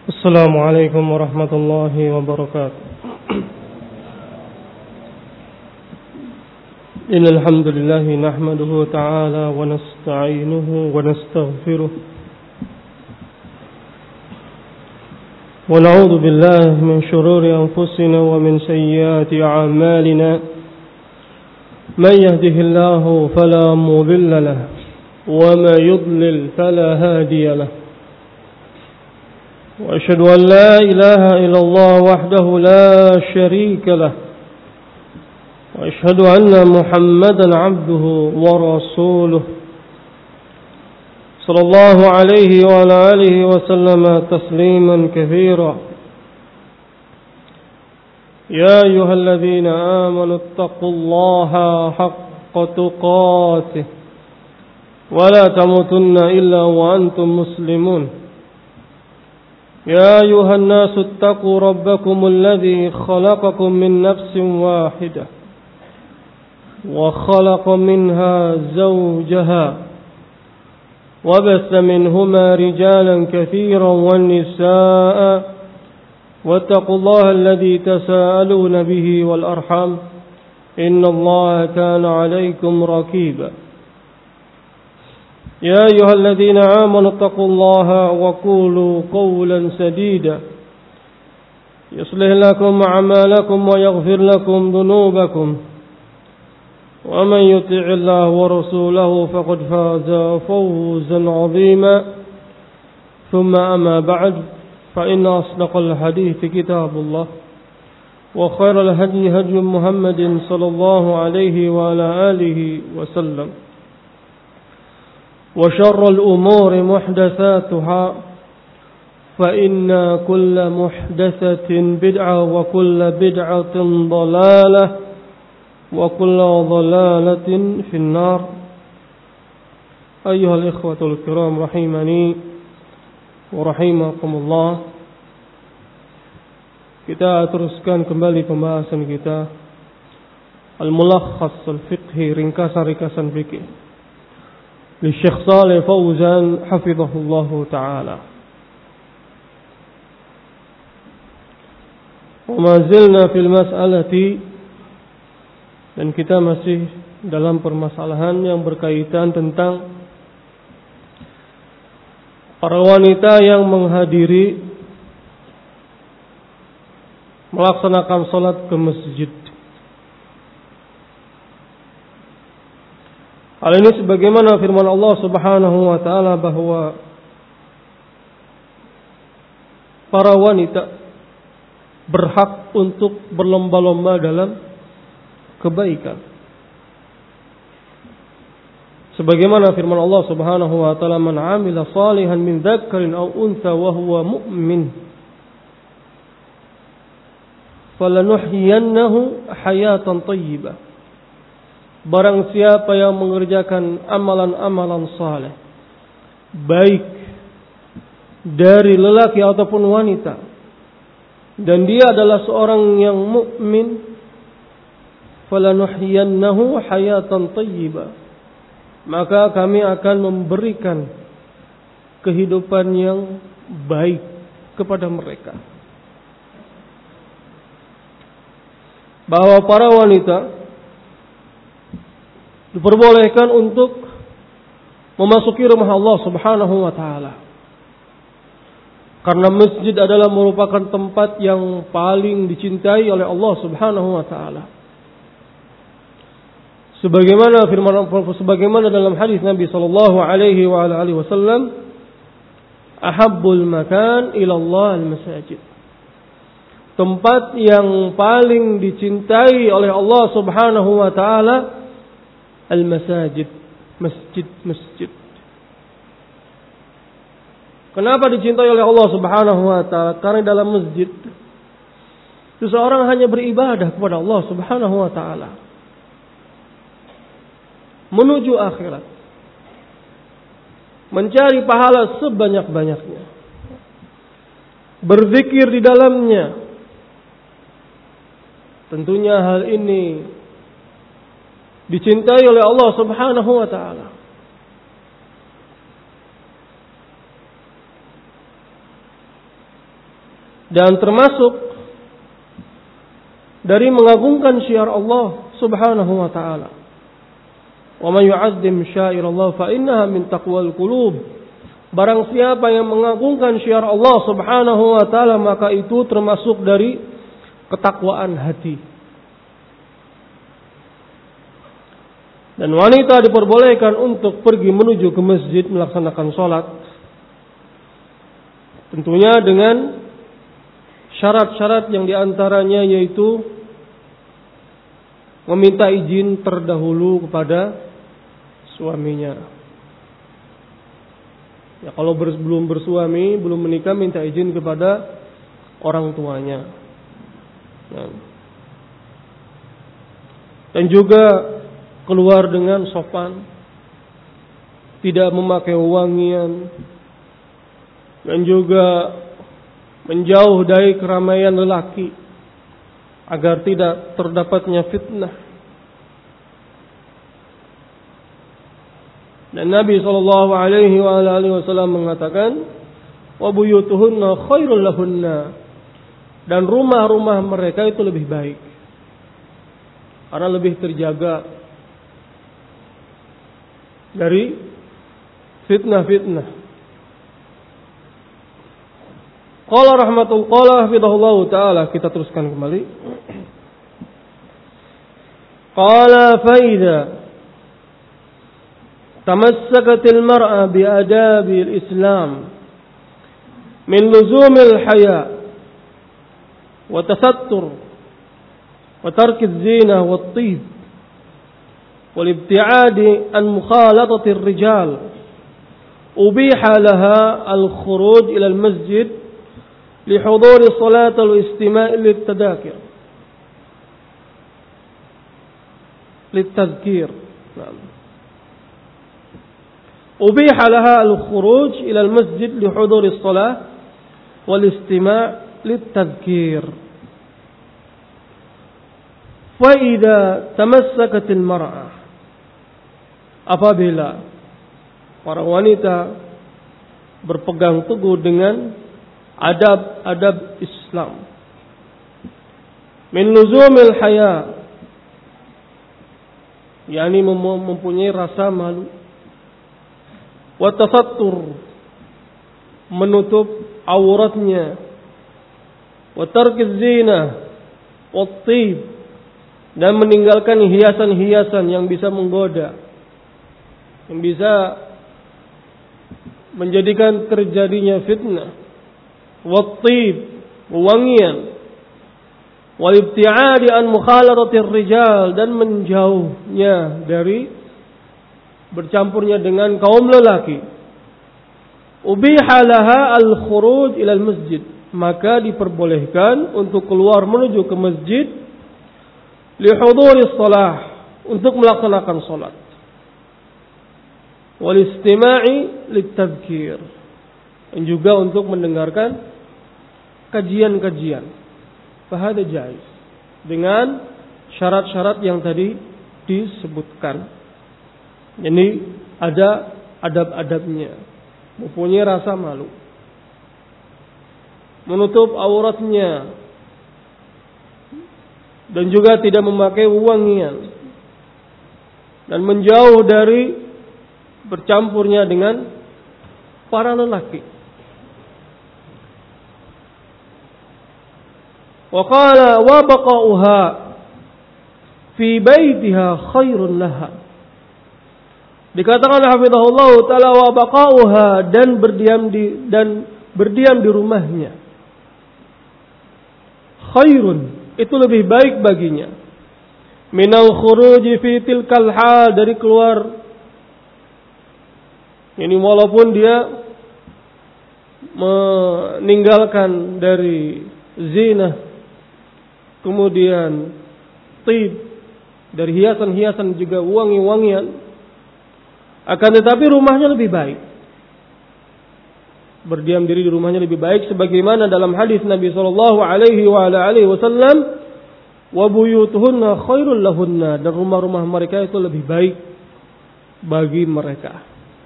السلام عليكم ورحمة الله وبركاته. إن الحمد لله نحمده تعالى ونستعينه ونستغفره ونعوذ بالله من شرور أنفسنا ومن سيئات أعمالنا. من يهده الله فلا مضل له وما يضلل فلا هادي له. وأشهد أن لا إله إلا الله وحده لا شريك له. وأشهد أن محمدا عبده ورسوله صلى الله عليه وعلى آله وسلم تسليما كثيرا. يا أيها الذين آمنوا اتقوا الله حق تقاته ولا تموتن إلا وأنتم مسلمون. يا أيها الناس اتقوا ربكم الذي خلقكم من نفس واحدة وخلق منها زوجها وبث منهما رجالا كثيرا والنساء واتقوا الله الذي تساءلون به والأرحام إن الله كان عليكم رقيبا. يا أيها الذين آمنوا اتقوا الله وقولوا قولا سديدا يصلح لكم أعمالكم ويغفر لكم ذنوبكم ومن يطع الله ورسوله فقد فاز فوزا عظيما. ثم أما بعد فإن أصدق الحديث كتاب الله وخير الهدي هدي محمد صلى الله عليه وعلى آله وسلم وشر الأمور محدثاتها فإن كل محدثة بدعة وكل بدعة ضلالة وكل ضلالة في النار. أيها الإخوة الكرام رحمني ورحمكم الله. Kita teruskan kembali pembahasan kita Al-Mulakhas Al-Fiqhi, ringkasan-ringkasan fikih li Syekh Shalih Fauzan hafizahullahu ta'ala. Wa ma zilna fil mas'alati, dan kita masih dalam permasalahan yang berkaitan tentang para wanita yang menghadiri melaksanakan salat ke masjid. Hal ini sebagaimana firman Allah Subhanahu wa taala bahwa para wanita berhak untuk berlomba-lomba dalam kebaikan. Sebagaimana firman Allah Subhanahu wa taala, "Man 'amila shalihan min dzakarin aw untha wa huwa mu'min falanuhyiyannahu hayatan thayyibah." Barang siapa yang mengerjakan amalan-amalan saleh, baik dari lelaki ataupun wanita, dan dia adalah seorang yang mukmin, falanuhyiyannahu hayatan thayyibah, maka kami akan memberikan kehidupan yang baik kepada mereka. Bahwa para wanita diperbolehkan untuk memasuki rumah Allah Subhanahu wa taala. Karena masjid adalah merupakan tempat yang paling dicintai oleh Allah Subhanahu wa taala. Sebagaimana dalam hadis Nabi sallallahu alaihi wa alihi wasallam, "Ahabbul makan ila Allah al-masajid." Tempat yang paling dicintai oleh Allah Subhanahu wa taala al-masajid, masjid-masjid. Kenapa dicintai oleh Allah Subhanahu wa taala? Karena dalam masjid seseorang hanya beribadah kepada Allah Subhanahu wa taala, menuju akhirat, mencari pahala sebanyak-banyaknya, berzikir di dalamnya. Tentunya hal ini dicintai oleh Allah Subhanahu wa taala. Dan termasuk dari mengagungkan syiar Allah Subhanahu wa taala. Wa may yu'azzim syairallah fa innaha min taqwal qulub. Barang siapa yang mengagungkan syiar Allah Subhanahu wa taala, maka itu termasuk dari ketakwaan hati. Dan wanita diperbolehkan untuk pergi menuju ke masjid melaksanakan sholat. Tentunya dengan syarat-syarat yang diantaranya yaitu meminta izin terdahulu kepada suaminya. Ya, kalau belum bersuami, belum menikah, minta izin kepada orang tuanya. Nah. Dan juga keluar dengan sopan, tidak memakai wangian, dan juga menjauh dari keramaian lelaki agar tidak terdapatnya fitnah. Dan Nabi SAW mengatakan, wa buyutuhunna khairul lahunna, dan rumah-rumah mereka itu lebih baik karena lebih terjaga dari fitnah-fitnah. Qala rahmatullah hafidhahullahu ta'ala, kita teruskan kembali. Qala fa idza tamassakatil mar'a bi adabil islam min luzumil haya wa tasattur wa tarkiz zina wat tib wal ibti'adi an mukhalatatir rijal, ubiha laha al khuruj ila al masjid li huduri salat wal istima' lit tadakir lit tadhkir. أبيح لها الخروج إلى المسجد لحضور الصلاة والاستماع للتذكير. فإذا تمسكت المرأة, apabila para wanita berpegang teguh dengan adab-adab Islam, min luzumil haya, yakni mempunyai rasa malu, wa tasattur, menutup auratnya, wa tarkiz zina wa tib, dan meninggalkan hiasan-hiasan yang bisa menggoda, yang bisa menjadikan terjadinya fitnah, wa tib, wangian, wal ibti'adi an mukhalatatir rijal, dan menjauhnya dari bercampurnya dengan kaum lelaki. Ubiha laha al-khuruj ila al-masjid, maka diperbolehkan untuk keluar menuju ke masjid li huduri shalah, untuk melaksanakan salat, wal istima'i lit tadhkir, dan juga untuk mendengarkan kajian-kajian. Fahada jaiz, dengan syarat-syarat yang tadi disebutkan. Jadi ada adab-adabnya, mempunyai rasa malu, menutup auratnya, dan juga tidak memakai wangian, dan menjauh dari bercampurnya dengan para lelaki. Wa qala wa baqa'uha fi baitiha khairun laha. Dikatakan hafizahullah ta'ala wa baqa'uha, dan berdiam di rumahnya, khairun, itu lebih baik baginya, minal khuruji fi tilkal hal, dari keluar ini walaupun dia meninggalkan dari zina, kemudian tib, dari hiasan-hiasan juga wangi-wangian, akan tetapi rumahnya lebih baik. Berdiam diri di rumahnya lebih baik, sebagaimana dalam hadis Nabi sallallahu alaihi wasallam, wa buyutuhunna khairul lahunna, dan rumah-rumah mereka itu lebih baik bagi mereka,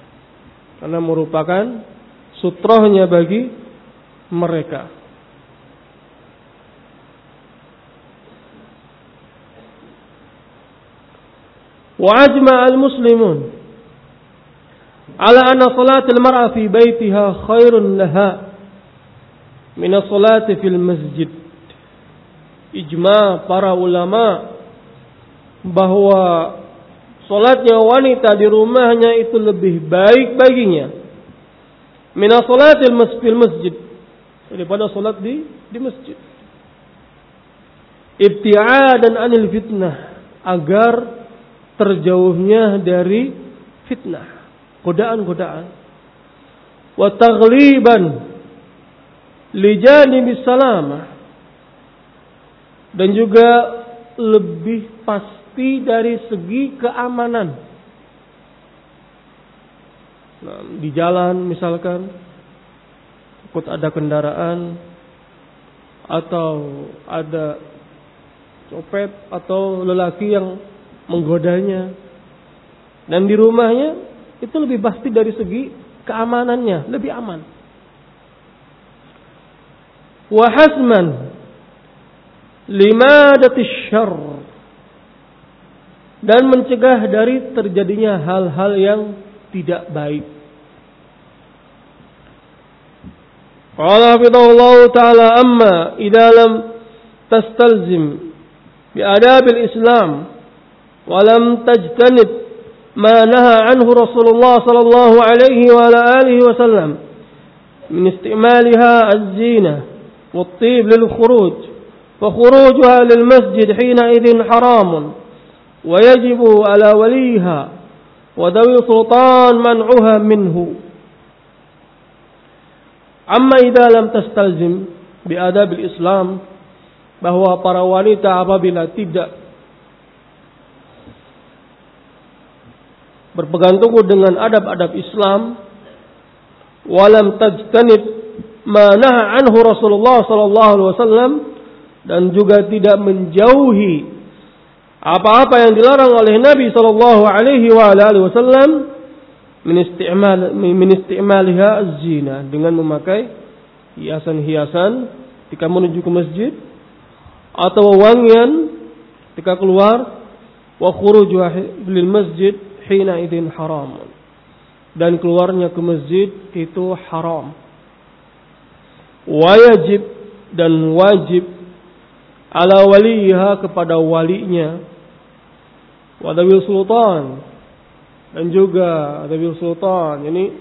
karena merupakan sutrohnya bagi mereka. Wa ajma'a al-muslimun ala anna salatil mar'a fi baitiha khairun laha min as-salati fil masjid. Ijma' para ulama bahwa salatnya wanita di rumahnya itu lebih baik baginya min as-salatil fil masjid, daripada salat di masjid. Ibti'adan anil fitnah, agar terjauhnya dari fitnah, godaan-godaan. Wa taghliban li janibis salamah, dan juga lebih pasti dari segi keamanan. Nah, di jalan misalkan takut ada kendaraan atau ada copet atau lelaki yang menggodanya, dan di rumahnya itu lebih pasti dari segi keamanannya, lebih aman. Wa hasman limadatis syarr, dan mencegah dari terjadinya hal-hal yang tidak baik. Qala hafidhahullahu ta'ala amma idza lam tastalzim bi adabil islam wa lam tajtanib ma naha anhu Rasulullah sallallahu alaihi wa ala alihi wa sallam min istimaliha az-zina wat-tib lil khuruj fa khurujuha lil masjid hina idhin haramun wa yajibu ala waliha wa dawi sultan man'uha minhu. Amma idza lam tastalzim bi adabil islam, bahwa para wanita apabila tidak berpegang teguh dengan adab-adab Islam, walam tajtanib ma naha anhu Rasulullah sallallahu alaihi wasallam, dan juga tidak menjauhi apa-apa yang dilarang oleh Nabi sallallahu alaihi wasallam, min istimaliha az-zina, dengan memakai hiasan-hiasan ketika menuju ke masjid, atau wangian ketika keluar, wa khurujuha lil masjid hina idin haram, dan keluarnya ke masjid itu haram. Wajib, dan wajib ala waliha, kepada walinya, wa dawil sultan, dan juga dawil sultan, ini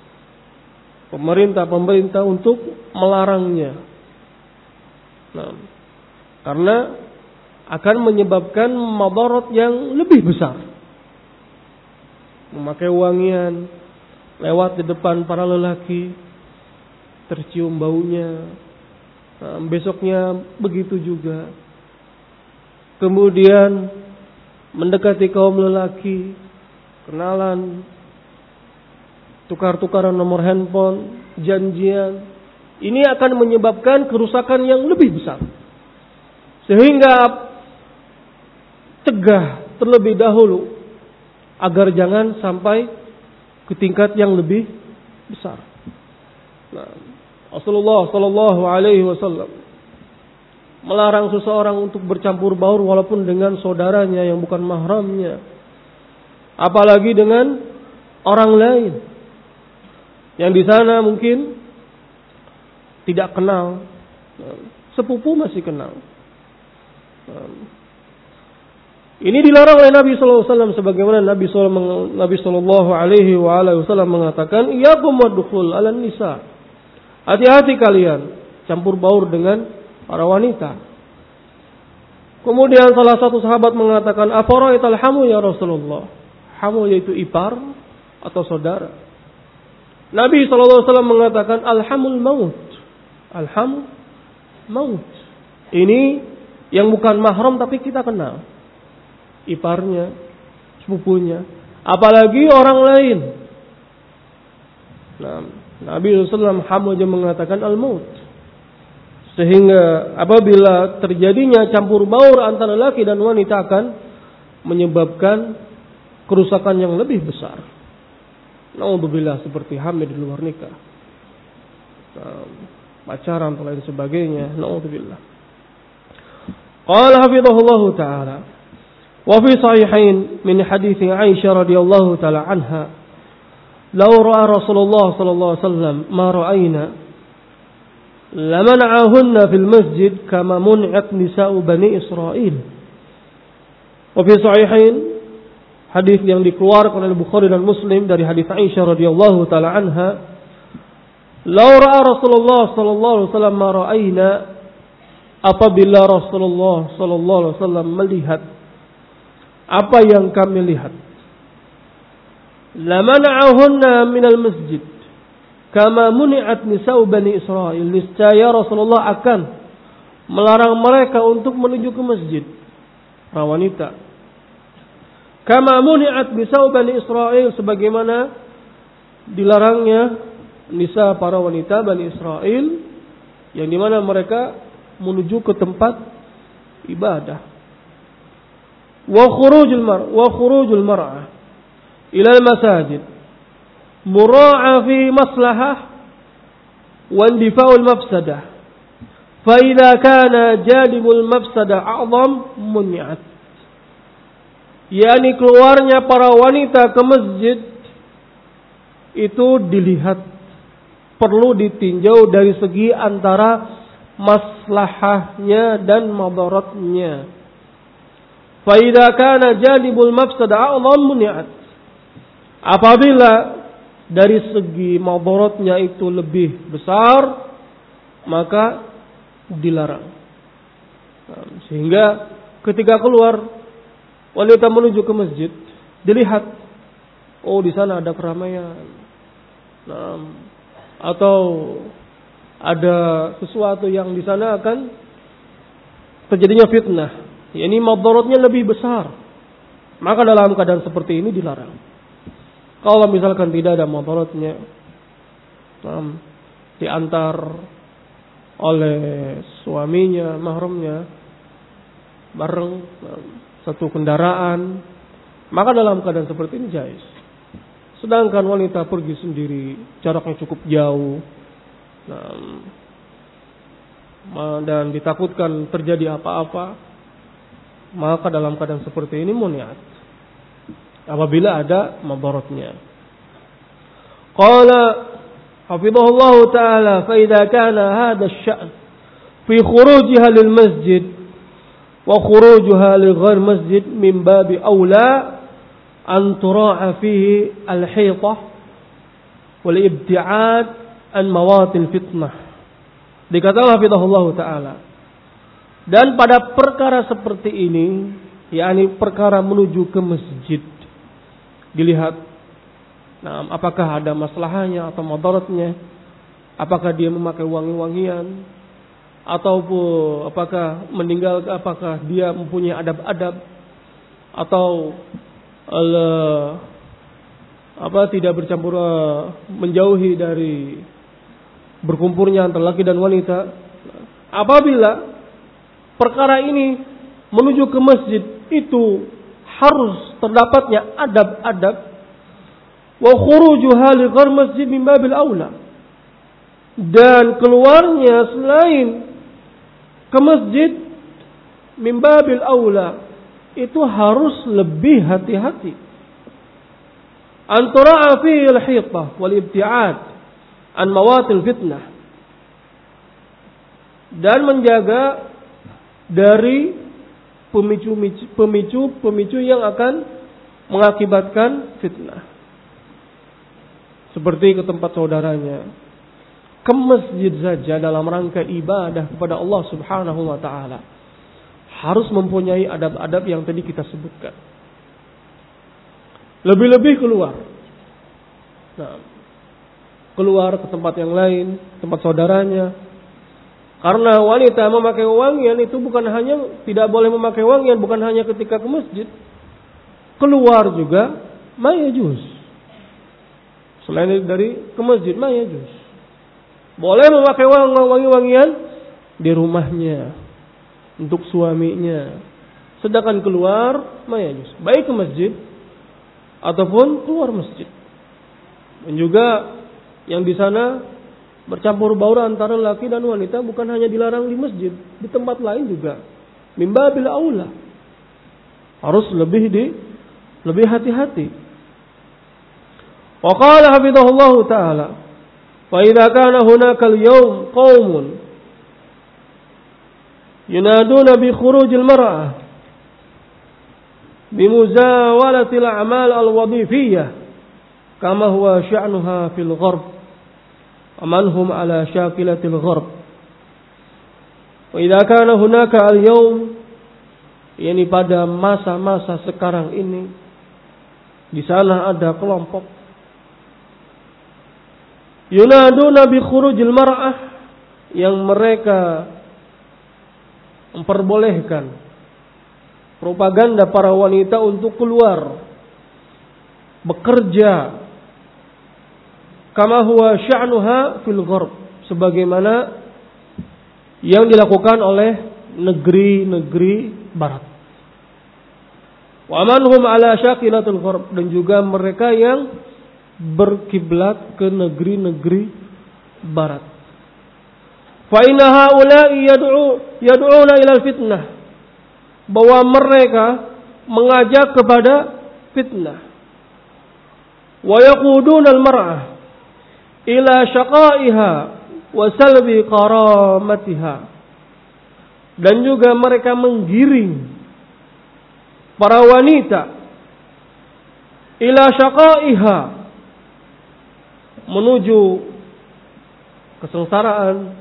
pemerintah untuk melarangnya. Nah, karena akan menyebabkan madarat yang lebih besar. Memakai wangian, lewat di depan para lelaki, tercium baunya. Nah, besoknya begitu juga. Kemudian mendekati kaum lelaki, kenalan, tukar-tukaran nomor handphone, janjian. Ini akan menyebabkan kerusakan yang lebih besar. Sehingga cegah terlebih dahulu agar jangan sampai ke tingkat yang lebih besar. Nah, Rasulullah sallallahu alaihi wasallam melarang seseorang untuk bercampur baur walaupun dengan saudaranya yang bukan mahramnya, apalagi dengan orang lain yang di sana mungkin tidak kenal, sepupu masih kenal. Ini dilarang oleh Nabi sallallahu alaihi wasallam, sebagaimana Nabi sallallahu alaihi wasallam mengatakan, "Iyyakum wadkhul 'alan nisa." Hati-hati kalian campur baur dengan para wanita. Kemudian salah satu sahabat mengatakan, "Afara'aital hamu ya Rasulullah?" Hamu yaitu ipar atau saudara. Nabi sallallahu alaihi wasallam mengatakan, "Alhamul maut." Alham maut. Ini yang bukan mahram tapi kita kenal, iparnya, sepupunya, apalagi orang lain. Nah, Nabi SAW aja mengatakan al-maut. Sehingga apabila terjadinya campur baur antara laki dan wanita akan menyebabkan kerusakan yang lebih besar. Naudzubillah, seperti hamil di luar nikah, pacaran dan lain sebagainya. Naudzubillah. Qala hafizahullahu ta'ala, Wa fi sahihain min hadits Aisyah radhiyallahu taala anha, "Law ra'a Rasulullah sallallahu alaihi wasallam ma ra'ayna laman'ahunna fil masjid kama mun'at nisa'u Bani Israil." Wa fi sahihain, hadis yang dikeluarkan oleh Bukhari dan Muslim dari hadis Aisyah radhiyallahu taala anha, "Law ra'a Rasulullah sallallahu alaihi wasallam ma ra'ayna," apabila Rasulullah sallallahu alaihi wasallam melihat apa yang kami lihat, lamana'ahunna minal masjid kama muni'at nisa'u Bani Israil, niscaya Rasulullah akan melarang mereka untuk menuju ke masjid, para wanita. Kama muni'at nisa'u Bani Israil, sebagaimana dilarangnya nisa para wanita Bani Israil, yang dimana mereka menuju ke tempat ibadah. Wa khurujul mar'ah ila al-masajid mura'a fi maslahah wa indifa'ul mafsadah, fa idza kana jalibul mafsadah a'zam muni'at. Yani keluarnya para wanita ke masjid itu dilihat, perlu ditinjau dari segi antara maslahahnya dan madaratnya. Fa idza kana jalibul mafsadah a'zam muni'at. Apabila dari segi madaratnya itu lebih besar, maka dilarang. Sehingga ketika keluar wanita menuju ke masjid, dilihat, oh di sana ada keramaian, atau ada sesuatu yang di sana akan terjadinya fitnah, ini madaratnya lebih besar, maka dalam keadaan seperti ini dilarang. Kalau misalkan tidak ada madaratnya, diantar oleh suaminya, mahramnya, bareng satu kendaraan, maka dalam keadaan seperti ini jais. Sedangkan wanita pergi sendiri, jaraknya cukup jauh, dan ditakutkan terjadi apa-apa, maka dalam keadaan seperti ini muni'at apabila ada madaratnya. Qala hafizahullah ta'ala, fa idza kana hadha asy-sya'n fi khurujiha lil masjid wa khurujuha li ghair masjid min babi aula an tura'a fihi al-hitah wal ibti'ad an mawatin fitnah. Dikatakan hafizahullah ta'ala, dan pada perkara seperti ini, yakni perkara menuju ke masjid, dilihat, apakah ada maslahnya atau madaratnya, apakah dia memakai wangi-wangian, ataupun apakah dia mempunyai adab-adab, atau tidak bercampur, menjauhi dari berkumpulnya antara laki dan wanita. Apabila perkara ini menuju ke masjid itu harus terdapatnya adab-adab, wa khurujuha li ghair masjid min babil aula, dan keluarnya selain ke masjid min babil aula, itu harus lebih hati-hati. Antara fi al-hitah wal ibti'ad an mawatil fitnah, dan menjaga dari pemicu yang akan mengakibatkan fitnah, seperti ke tempat saudaranya, ke masjid saja dalam rangka ibadah kepada Allah Subhanahu wa taala, harus mempunyai adab-adab yang tadi kita sebutkan. Lebih-lebih keluar ke tempat yang lain, tempat saudaranya. Karena wanita memakai wangian itu bukan hanya, tidak boleh memakai wangian bukan hanya ketika ke masjid, keluar juga ma yajuz. Selain dari ke masjid ma yajuz. Boleh memakai wangi-wangian di rumahnya untuk suaminya. Sedangkan keluar ma yajuz, baik ke masjid ataupun keluar masjid. Dan juga yang di sana bercampur baur antara laki dan wanita bukan hanya dilarang di masjid, di tempat lain juga. Mimbabil aula. Harus lebih hati-hati. Wa qala hafizahullahu ta'ala, fa idza kana hunaka al-yawm qaumun yunaduna bi khurujil mar'ah bi muzawalati al-a'mal al-wadhifiyyah kama huwa sya'nuha fil gharb man hum ala syakilatil gharb. Wa idza kana hunaka al-yawm, yakni pada masa-masa sekarang ini, di sana ada kelompok yunaduna bi khurujil mar'ah, yang mereka memperbolehkan propaganda para wanita untuk keluar bekerja, kama huwa sya'nuha fil gharb, sebagaimana yang dilakukan oleh negeri-negeri barat. Wa man hum ala syakilatul gharb, dan juga mereka yang berkiblat ke negeri-negeri barat. Fa inna haula'i yad'una ila fitnah, bahwa mereka mengajak kepada fitnah. Wa yaquduna al-mar'ah ila syaqaiha wa salbi karamatiha, dan juga mereka menggiring para wanita ila syaqaiha, menuju kesengsaraan.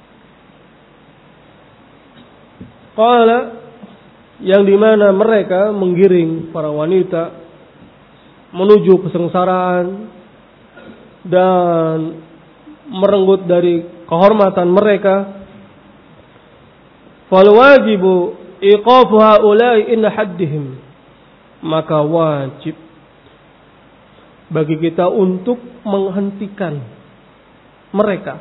Qala, yang dimana mereka menggiring para wanita menuju kesengsaraan dan merenggut dari kehormatan mereka. Fal wajibu iqafu haula'i in haddihim, maka wajib bagi kita untuk menghentikan mereka.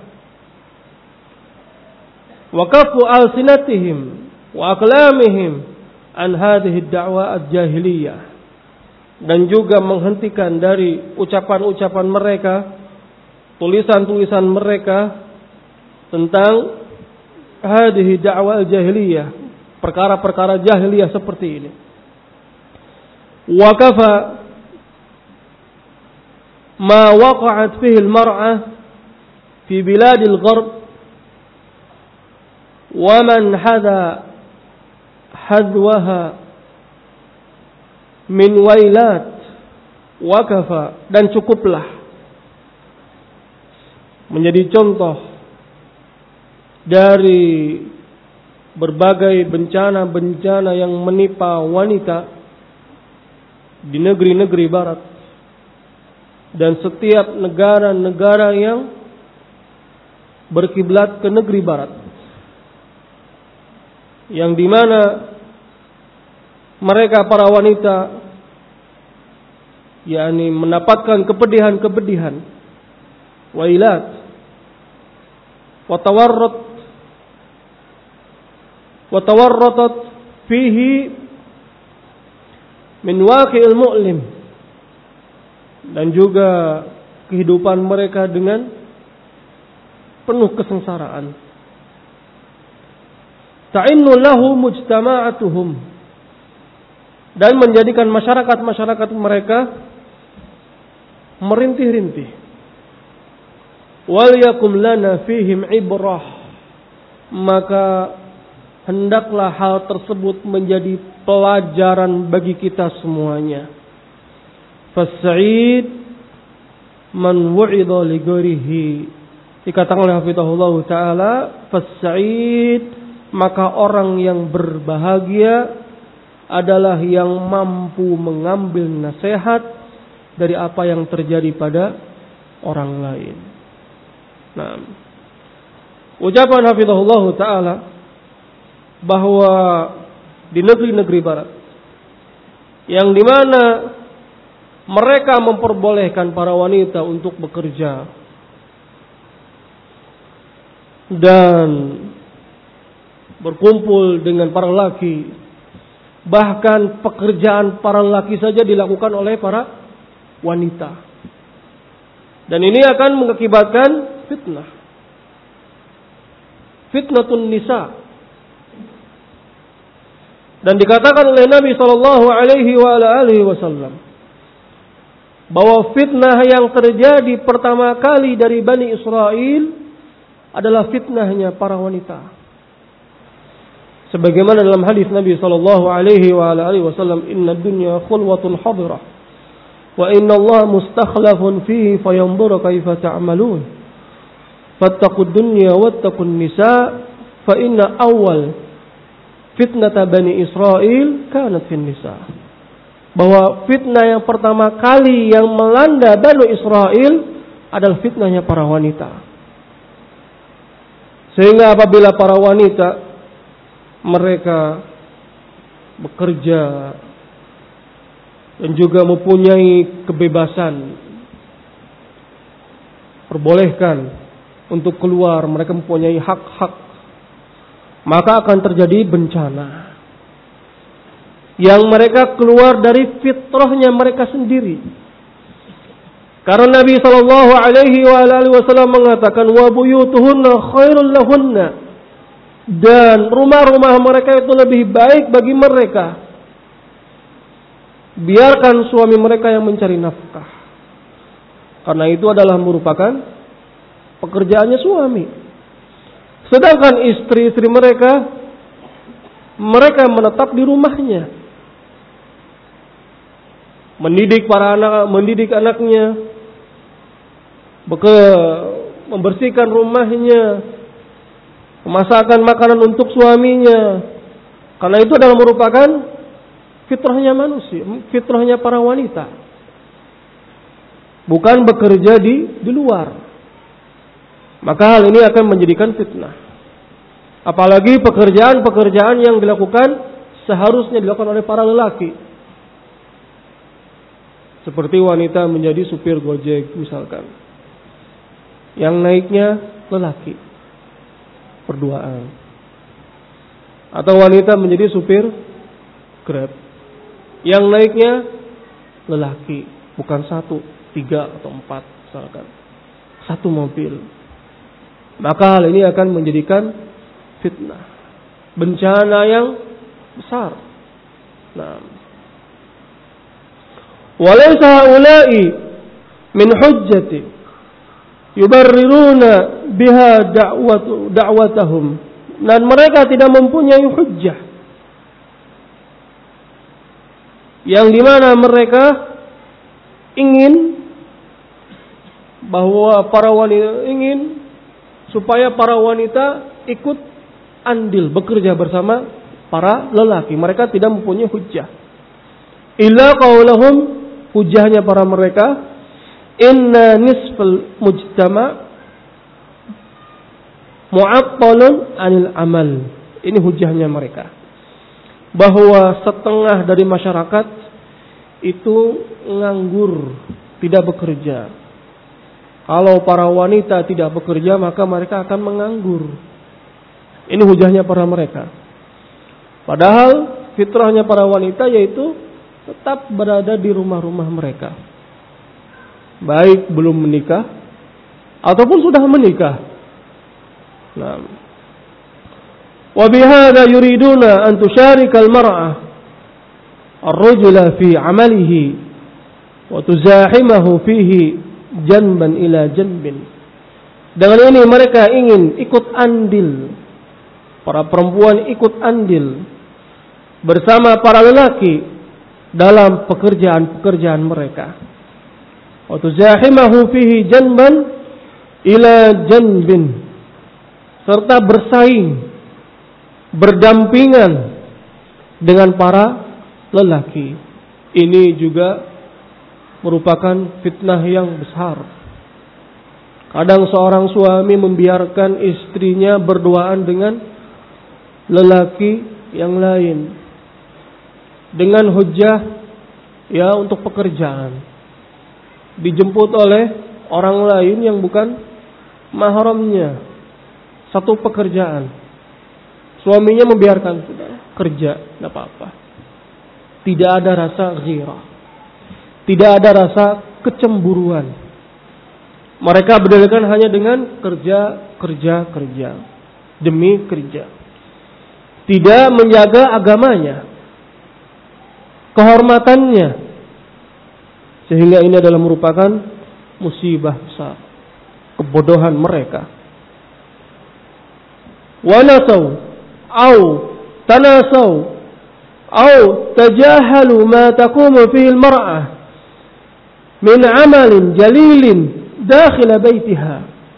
Wa kafu alsinatihim wa aqlamihim an hadhihi ad-da'wa al-jahiliyah, dan juga menghentikan dari ucapan-ucapan mereka, tulisan-tulisan mereka tentang hadhihi da'wa al-jahiliyah, perkara-perkara jahiliyah seperti ini. Wa kafa ma waqa'at fihi al-mar'ah fi biladil gharb wa man hadwaha min wailat wa kafa, dan cukuplah menjadi contoh dari berbagai bencana-bencana yang menimpa wanita di negeri-negeri barat dan setiap negara-negara yang berkiblat ke negeri barat, yang dimana mereka para wanita yakni mendapatkan kepedihan-kepedihan, wailat wa tawarratat fihi min waqi'il mu'lim, dan juga kehidupan mereka dengan penuh kesengsaraan. Ta'innu lahu mujtama'atuhum, dan menjadikan masyarakat mereka merintih-rintih. Wal yakum lana fihim ibrah, maka hendaklah hal tersebut menjadi pelajaran bagi kita semuanya. Fas'id man wu'idha li ghairihi, dikatakan oleh hafizahullah taala, fas'id, maka orang yang berbahagia adalah yang mampu mengambil nasihat dari apa yang terjadi pada orang lain. Nah, ucapan hafizahullah taala bahwa di negeri-negeri barat yang dimana mereka memperbolehkan para wanita untuk bekerja dan berkumpul dengan para laki, bahkan pekerjaan para laki saja dilakukan oleh para wanita, dan ini akan mengakibatkan fitnatun nisa, Dan dikatakan oleh Nabi sallallahu alaihi wasallam bahwa fitnah yang terjadi pertama kali dari Bani Israel adalah fitnahnya para wanita. Sebagaimana dalam hadis Nabi sallallahu alaihi wasallam, "Inna dunya khulwatun hadirah wa inna Allah mustakhlafun fihi fayanzuru kaifa ta'malun. Fattaqud dunya wattaqun nisa fa inna awwal fitnata Bani Israel kanat fin nisa." Bahwa fitnah yang pertama kali yang melanda Bani Israel adalah fitnahnya para wanita. Sehingga apabila para wanita mereka bekerja dan juga mempunyai kebebasan, perbolehkan untuk keluar, mereka mempunyai hak-hak, maka akan terjadi bencana yang mereka keluar dari fitrahnya mereka sendiri. Karena Nabi sallallahu alaihi wasallam mengatakan, wa buyutuhunna khairul lahunna, dan rumah-rumah mereka itu lebih baik bagi mereka. Biarkan suami mereka yang mencari nafkah, karena itu adalah merupakan pekerjaannya suami. Sedangkan istri-istri mereka menetap di rumahnya, mendidik para anak, mendidik anaknya, membersihkan rumahnya, memasakkan makanan untuk suaminya. Karena itu adalah merupakan fitrahnya manusia, fitrahnya para wanita. Bukan bekerja di luar. Maka hal ini akan menjadikan fitnah. Apalagi pekerjaan-pekerjaan yang dilakukan seharusnya dilakukan oleh para lelaki. Seperti wanita menjadi supir Gojek misalkan, yang naiknya lelaki berduaan. Atau wanita menjadi supir Grab, yang naiknya lelaki, bukan 1, 3 atau 4 misalkan, satu mobil. Maka hal ini akan menjadikan fitnah, bencana yang besar. Nah, walaysa haula'i min hujjati yubarriruna biha da'watahum, dan mereka tidak mempunyai hujjah yang dimana mereka ingin bahwa para wanita ingin supaya para wanita ikut andil bekerja bersama para lelaki. Mereka tidak mempunyai hujjah. Illa qaulahum, hujjahnya para mereka, inna nisfal mujtama mu'attalun anil amal. Ini hujjahnya mereka, bahwa setengah dari masyarakat itu nganggur, tidak bekerja. Kalau para wanita tidak bekerja, maka mereka akan menganggur. Ini hujahnya para mereka. Padahal fitrahnya para wanita yaitu tetap berada di rumah-rumah mereka, baik belum menikah ataupun sudah menikah. Nah, wa bihadza yuriduna an tusharika al-mar'ah ar-rajula fi 'amalihi wa tuzahimahu fihi janban ila janbin. Dengan ini mereka ingin ikut andil, para perempuan ikut andil bersama para lelaki dalam pekerjaan-pekerjaan mereka. Wa tuzahimahu fihi janban ila janbin, serta bersaing, berdampingan dengan para lelaki. Ini juga merupakan fitnah yang besar. Kadang seorang suami membiarkan istrinya berduaan dengan lelaki yang lain dengan hujjah ya untuk pekerjaan, dijemput oleh orang lain yang bukan mahramnya, satu pekerjaan. Suaminya membiarkan, sudah kerja, tidak apa-apa. Tidak ada rasa ghirah, tidak ada rasa kecemburuan. Mereka berdalilkan hanya dengan kerja demi kerja. Tidak menjaga agamanya. kehormatannya. Sehingga ini adalah merupakan musibah besar, kebodohan mereka. Wa nasaw au tanasaw au tajahalu ma taqumu fihi al-mar'ah min 'amalin jalilin dakhil baitiha.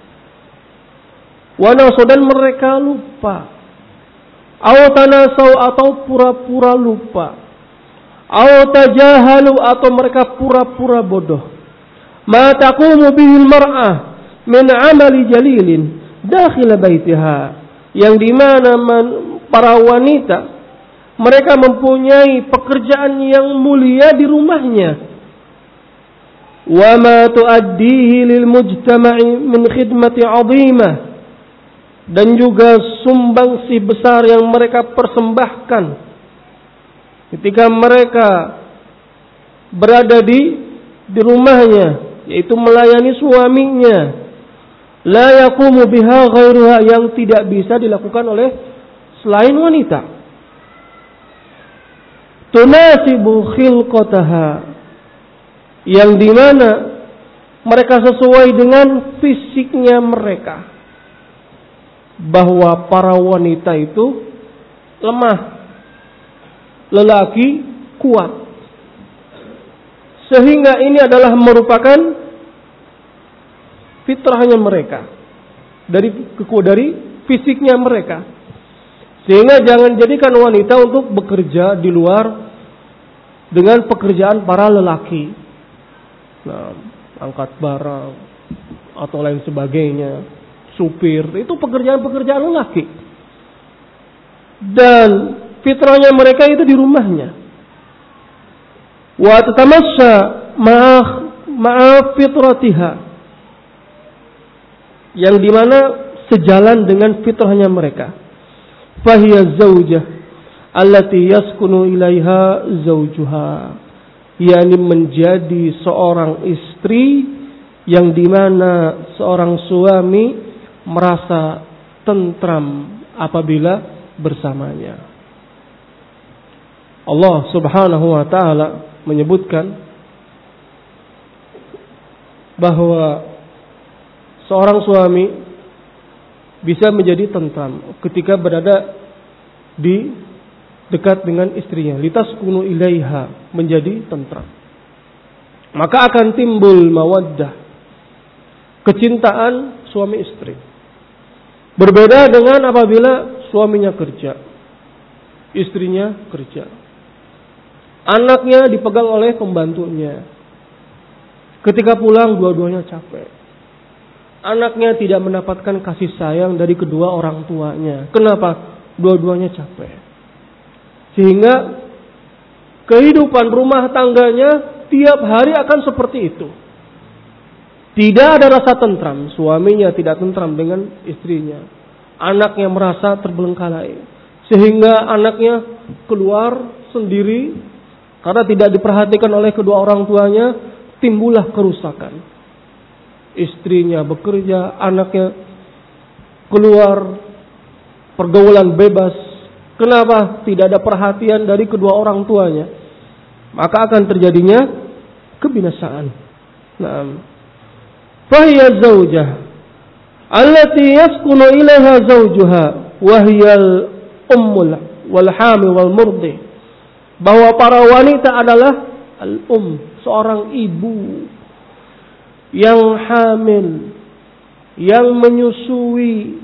Wa nasaw, dan mereka lupa, au tanasaw atau pura-pura lupa, au tajahalu atau mereka pura-pura bodoh, ma taqumu bihi al-mar'ah min 'amali jalilin dakhil baitiha, yang dimana para wanita mereka mempunyai pekerjaan yang mulia di rumahnya. Wa ma tuaddihi lil mujtama'i min khidmati 'azimah, dan juga sumbangsi besar yang mereka persembahkan ketika mereka berada di rumahnya, yaitu melayani suaminya. La yaqumu biha ghairuha, yang tidak bisa dilakukan oleh selain wanita. Tunasibu khilqataha, yang dimana mereka sesuai dengan fisiknya mereka. Bahwa para wanita itu lemah, lelaki kuat. Sehingga ini adalah merupakan fitrahnya mereka, dari fisiknya mereka. Sehingga jangan jadikan wanita untuk bekerja di luar dengan pekerjaan para lelaki. Nah, angkat barang atau lain sebagainya, supir, itu pekerjaan-pekerjaan lelaki. Dan fitrahnya mereka itu di rumahnya. Wa tatamassa ma'a fitratiha, yang dimana sejalan dengan fitrahnya mereka. Fahiya zaujah allati yaskunu ilaiha zaujuha, yakni menjadi seorang istri yang dimana seorang suami merasa tentram apabila bersamanya. Allah Subhanahu wa taala menyebutkan bahwa seorang suami bisa menjadi tentram ketika berada di dekat dengan istrinya. Litaskunu ilaiha, menjadi tentram. Maka akan timbul mawaddah, kecintaan suami istri. Berbeda dengan apabila suaminya kerja, istrinya kerja, anaknya dipegang oleh pembantunya. Ketika pulang dua-duanya capek. Anaknya tidak mendapatkan kasih sayang dari kedua orang tuanya. Kenapa? Dua-duanya capek. Sehingga kehidupan rumah tangganya tiap hari akan seperti itu. Tidak ada rasa tentram. Suaminya tidak tentram dengan istrinya. Anaknya merasa terbelengkalai. Sehingga anaknya keluar sendiri. Karena tidak diperhatikan oleh kedua orang tuanya. Timbullah kerusakan. Istrinya bekerja, anaknya keluar, pergaulan bebas. Kenapa? Tidak ada perhatian dari kedua orang tuanya. Maka akan terjadinya kebinasaan. Naam. Fahiya zaujah allati yaskunu ilaiha zaujuha wa hiyal ummul wal hamil wal murdi. Bahwa para wanita adalah seorang ibu yang hamil, yang menyusui,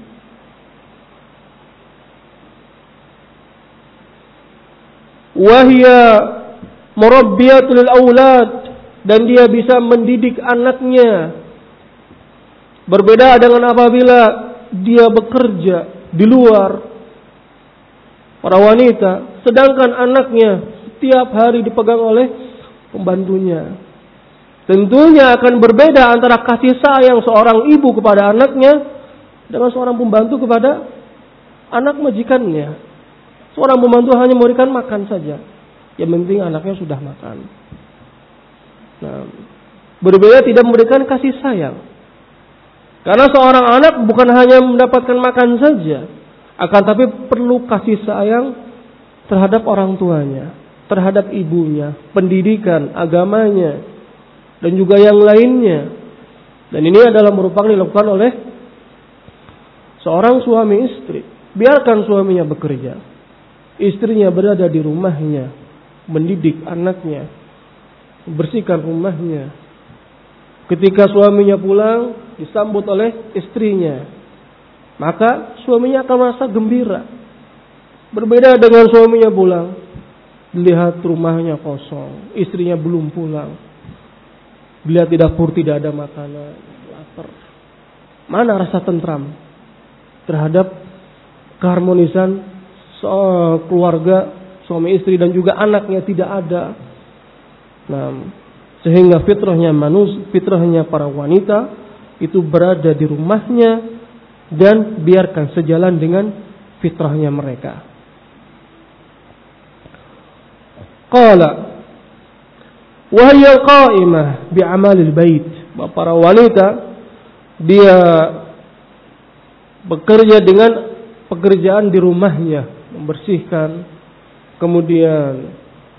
wahia murabbiyatul aulad, dan dia bisa mendidik anaknya. Berbeda dengan apabila dia bekerja di luar, para wanita, sedangkan anaknya setiap hari dipegang oleh pembantunya. Tentunya akan berbeda antara kasih sayang seorang ibu kepada anaknya dengan seorang pembantu kepada anak majikannya. Seorang pembantu hanya memberikan makan saja. Yang penting anaknya sudah makan. Nah, berbeda tidak memberikan kasih sayang. Karena seorang anak bukan hanya mendapatkan makan saja, akan tapi perlu kasih sayang terhadap orang tuanya. terhadap ibunya, pendidikan, agamanya, dan juga yang lainnya. Dan ini adalah merupakan dilakukan oleh seorang suami istri. Biarkan suaminya bekerja, istrinya berada di rumahnya, mendidik anaknya, bersihkan rumahnya. Ketika suaminya pulang, disambut oleh istrinya, maka suaminya akan merasa gembira. Berbeda dengan suaminya pulang, dilihat rumahnya kosong, istrinya belum pulang, dilihat di dapur tidak ada makanan, lapar. Mana rasa tentram terhadap keharmonisan keluarga suami istri dan juga anaknya tidak ada. Nah, sehingga fitrahnya para wanita itu berada di rumahnya dan biarkan sejalan dengan fitrahnya mereka. Qala wa hiya qa'imah bi'amalil bait. Para wanita dia bekerja dengan pekerjaan di rumahnya, membersihkan, kemudian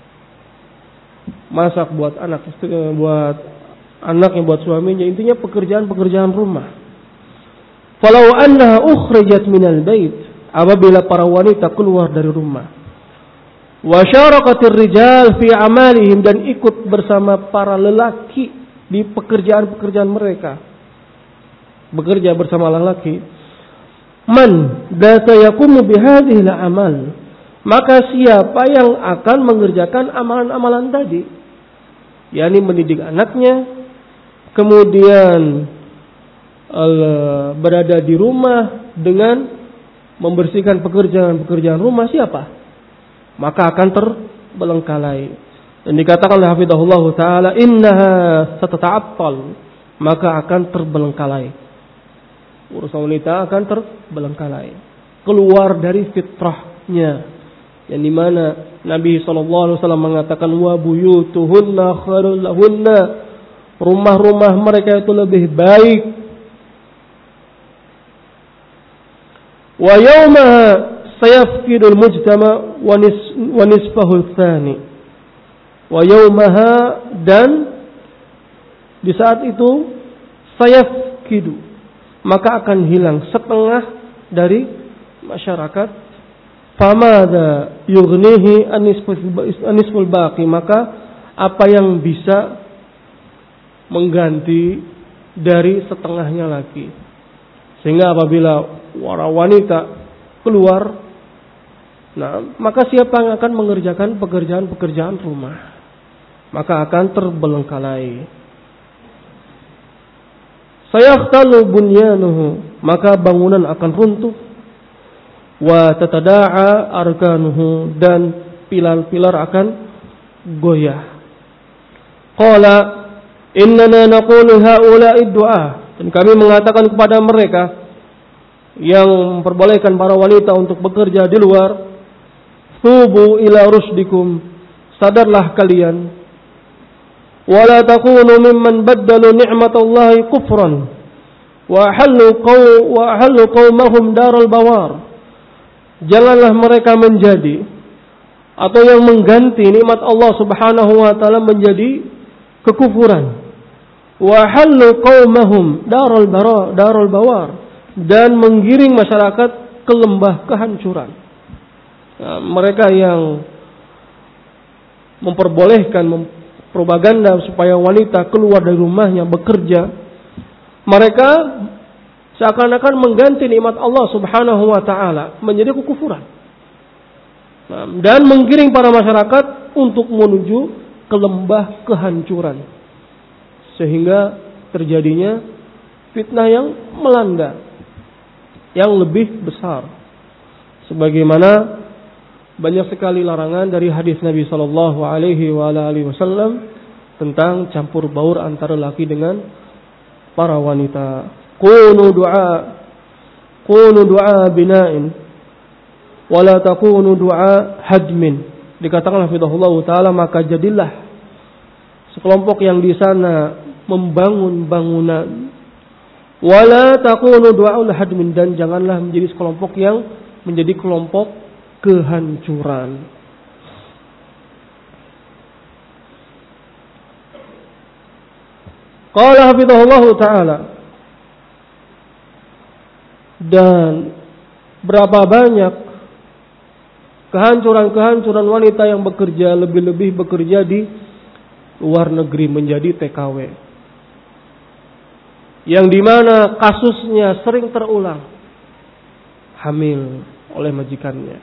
masak buat anaknya, buat suaminya, intinya pekerjaan rumah. Falau annaha ukhrijat minal bait, apabila para wanita keluar dari rumah, wa syaraqatir rijal fi amalihim, dan ikut bersama para lelaki di pekerjaan mereka, bekerja bersama lelaki, man data yaqumu bihadhihi al-amal, maka siapa yang akan mengerjakan amalan-amalan tadi, yakni mendidik anaknya, kemudian berada di rumah dengan membersihkan pekerjaan rumah, siapa? Maka akan terbelengkalai. Dan dikatakan oleh hafizahullah ta'ala, innaha satata'attal, maka akan terbelengkalai. Urusan wanita akan terbelengkalai, keluar dari fitrahnya, yang dimana Nabi SAW mengatakan wa buyutuhunna khairul lahunna, rumah-rumah mereka itu lebih baik. Wa yawmaha sayafkidul mujtama wa nisfahul thani. Wa yawmaha, dan di saat itu sayafkidu, maka akan hilang setengah dari masyarakat. Famada yughnihi anisful baqi, maka apa yang bisa mengganti dari setengahnya lagi. Sehingga apabila para wanita keluar, nah, maka siapa yang akan mengerjakan pekerjaan rumah, maka akan terbelengkalai. Sayakhtalu bunyanuhu, maka bangunan akan runtuh. Wa tatada'a arkanuhu, dan pilar-pilar akan goyah. Qala innana naqulu haula'i du'a, dan kami mengatakan kepada mereka yang memperbolehkan para wanita untuk bekerja di luar, tubu ila rusdikum, sadarlah kalian, wala takunu mimman baddalu ni'matallahi kufran wa ahallu qaumahum daral bawar. Janganlah mereka menjadi atau yang mengganti nikmat Allah Subhanahu wa taala menjadi kekufuran. Wa halu qaumahum darul bawar, dan menggiring masyarakat ke lembah kehancuran. Nah, mereka yang memperbolehkan propaganda supaya wanita keluar dari rumahnya bekerja, mereka seakan-akan mengganti nikmat Allah Subhanahu wa taala menjadi kekufuran. Dan menggiring para masyarakat untuk menuju ke lembah kehancuran. Sehingga terjadinya fitnah yang melanda, yang lebih besar. Sebagaimana banyak sekali larangan dari hadis Nabi sallallahu alaihi wasallam tentang campur baur antara laki dengan para wanita. Kunu du'a bina'in wala takunu du'a hadmin. Dikatakan hafizahullah taala, maka jadilah sekelompok yang di sana membangun bangunan, wala takunu du'aul hadmin, dan janganlah menjadi sekelompok yang menjadi kelompok kehancuran. Qala hafizahullah ta'ala. Dan berapa banyak kehancuran-kehancuran wanita yang bekerja, lebih-lebih bekerja di luar negeri menjadi TKW. Yang dimana kasusnya sering terulang. Hamil oleh majikannya.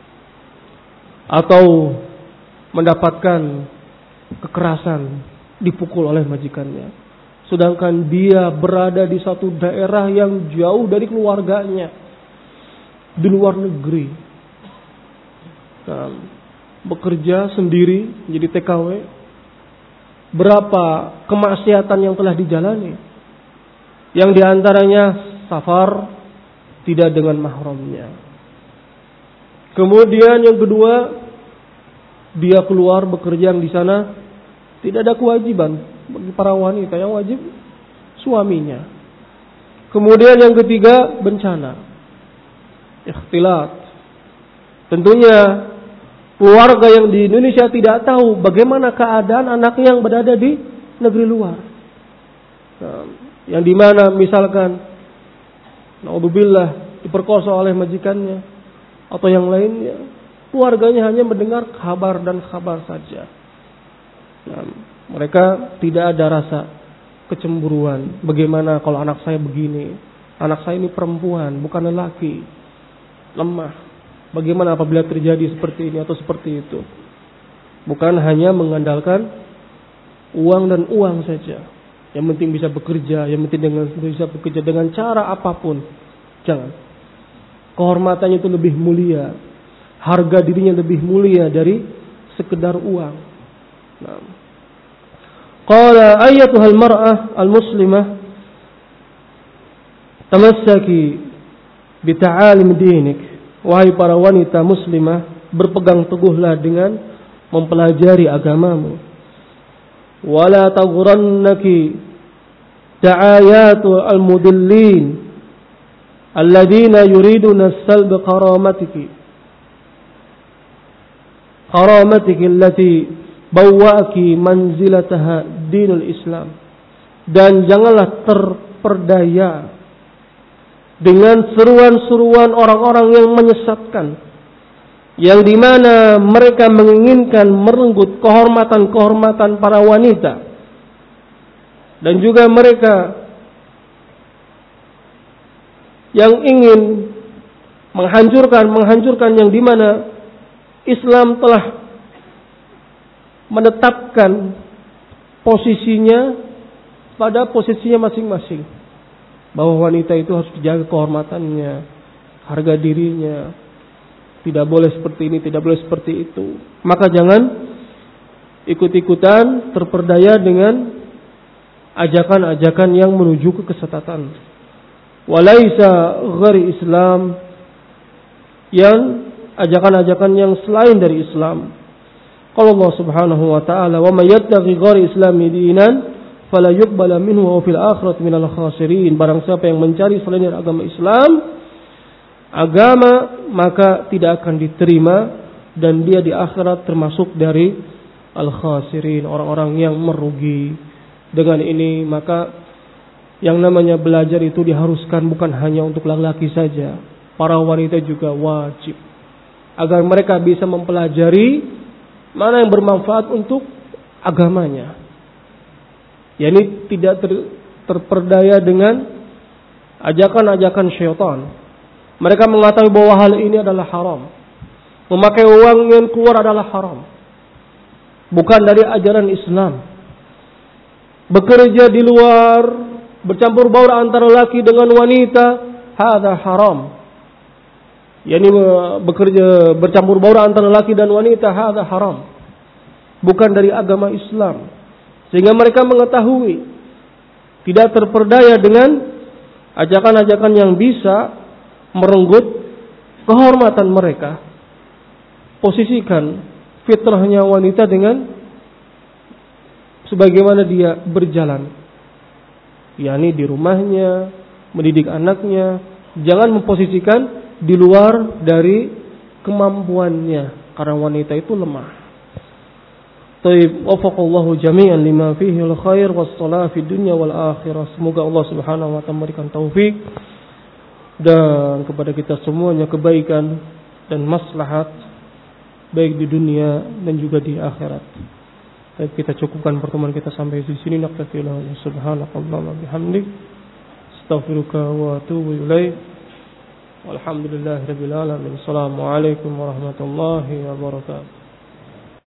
Atau mendapatkan kekerasan, dipukul oleh majikannya. Sedangkan dia berada di satu daerah yang jauh dari keluarganya. Di luar negeri. Nah, bekerja sendiri jadi TKW. Berapa kemaksiatan yang telah dijalani. Yang diantaranya safar tidak dengan mahramnya. Kemudian yang kedua, dia keluar bekerja yang di sana tidak ada kewajiban bagi para wanita, yang wajib suaminya. Kemudian yang ketiga, bencana, ikhtilat. Tentunya keluarga yang di Indonesia tidak tahu bagaimana keadaan anaknya yang berada di negeri luar. Nah, yang dimana misalkan naudzubillah diperkosa oleh majikannya atau yang lainnya, keluarganya hanya mendengar kabar dan kabar saja. Nah, mereka tidak ada rasa kecemburuan. Bagaimana kalau anak saya begini? Anak saya ini perempuan, bukan lelaki. Lemah. Bagaimana apabila terjadi seperti ini atau seperti itu? Bukan hanya mengandalkan uang dan uang saja. Yang penting bisa bekerja, yang penting bisa bekerja dengan cara apapun. Jangan. Kehormatannya itu lebih mulia. Harga dirinya lebih mulia dari sekedar uang. Nah. Qala ayyatuhal mar'ah al-muslimah tamassaki bita'alim dinik. Wahai para wanita muslimah, berpegang teguhlah dengan mempelajari agamamu. Wala taghrannaki da'ayatu al-mudillin alladhina yuriduna salb karamatiki allati bawwa'aki manzilataha dinul Islam. Dan janganlah terperdaya dengan seruan-seruan orang-orang yang menyesatkan, yang dimana mereka menginginkan merenggut kehormatan-kehormatan para wanita, dan juga mereka yang ingin menghancurkan yang dimana Islam telah menetapkan posisinya pada posisinya masing-masing, bahwa wanita itu harus dijaga kehormatannya, harga dirinya, tidak boleh seperti ini, tidak boleh seperti itu. Maka jangan ikut-ikutan terperdaya dengan ajakan-ajakan yang menuju ke kesesatan. Walaisa ghairi Islam, yang ajakan-ajakan yang selain dari Islam. Qala Allah Subhanahu wa ta'ala, "Wa may yattaqi ghairi Islami dinan fala yuqbala minhu wa fil akhirati minal khasirin." Barang siapa yang mencari selain dari agama Islam, maka tidak akan diterima, dan dia di akhirat termasuk dari al-khasirin, orang-orang yang merugi. Dengan ini maka yang namanya belajar itu diharuskan bukan hanya untuk laki-laki saja, para wanita juga wajib, agar mereka bisa mempelajari mana yang bermanfaat untuk agamanya. Yani tidak terperdaya dengan ajakan-ajakan syaitan. Mereka mengatakan bahwa hal ini adalah haram. Memakai uang yang keluar adalah haram. Bukan dari ajaran Islam. Bekerja di luar, bercampur baur antara laki dengan wanita, hadza haram. Yani bekerja bercampur baur antara laki dan wanita, hadza haram. Bukan dari agama Islam. Sehingga mereka mengetahui, tidak terperdaya dengan ajakan-ajakan yang bisa merenggut kehormatan mereka. Posisikan fitrahnya wanita dengan sebagaimana dia berjalan, yakni di rumahnya, mendidik anaknya. Jangan memposisikan di luar dari kemampuannya, karena wanita itu lemah. Taib, wafaqallahu jami'an lima fihi al-khair was-salah fid dunya wal akhirah. Semoga Allah Subhanahu wa taala memberikan taufik dan kepada kita semuanya kebaikan dan maslahat baik di dunia dan juga di akhirat. Baik, kita cukupkan pertemuan kita sampai di sini. Naqtafilahu subhanakallahumma bihamdik astaghfiruka wa atubu ilaik. Walhamdulillahirabbil alamin. Assalamualaikum warahmatullahi wabarakatuh.